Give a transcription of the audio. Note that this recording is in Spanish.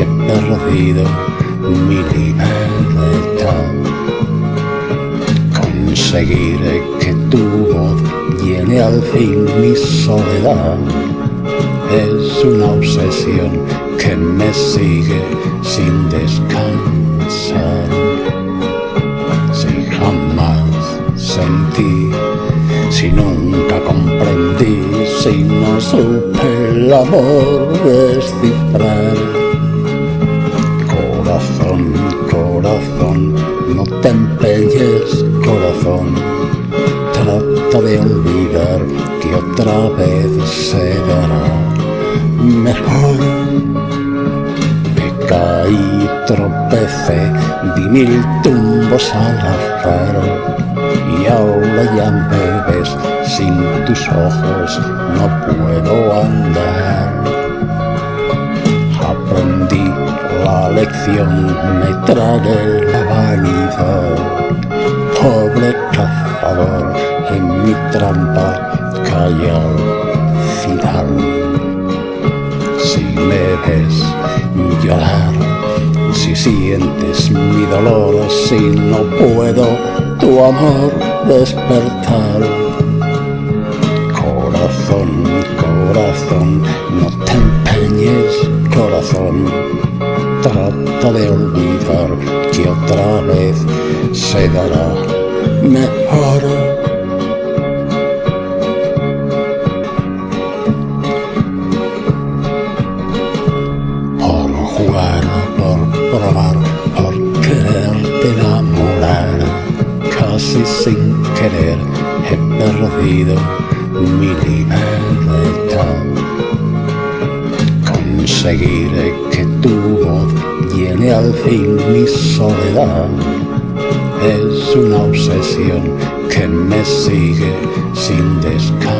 he perdido mi libertad. Conseguiré que tu voz llene al fin mi soledad. Es una obsesión que me sigue sin descansar. Si jamás sentí, si nunca comprendí, si no supe el amor descifrar. Corazón, corazón, no te empeñes, corazón. Trata de olvidar que otra vez se dará mejor. Me caí, tropecé, di 1000 tumbos al azar, y ahora ya me ves, sin tus ojos no puedo andar. Aprendí la lección, me tragué la vanidad. Pobre cazador, en mi trampa caí al final. Si me ves llorar, si sientes mi dolor, si no puedo tu amor despertar. Corazón, corazón, no te empeñes, corazón. Trata de olvidar que otra vez se dará mejor. Por jugar, por probar, por quererte enamorar, casi sin querer he perdido mi libertad. Conseguiré que tu voz llene al fin mi soledad. Es una obsesión que me sigue sin descanso.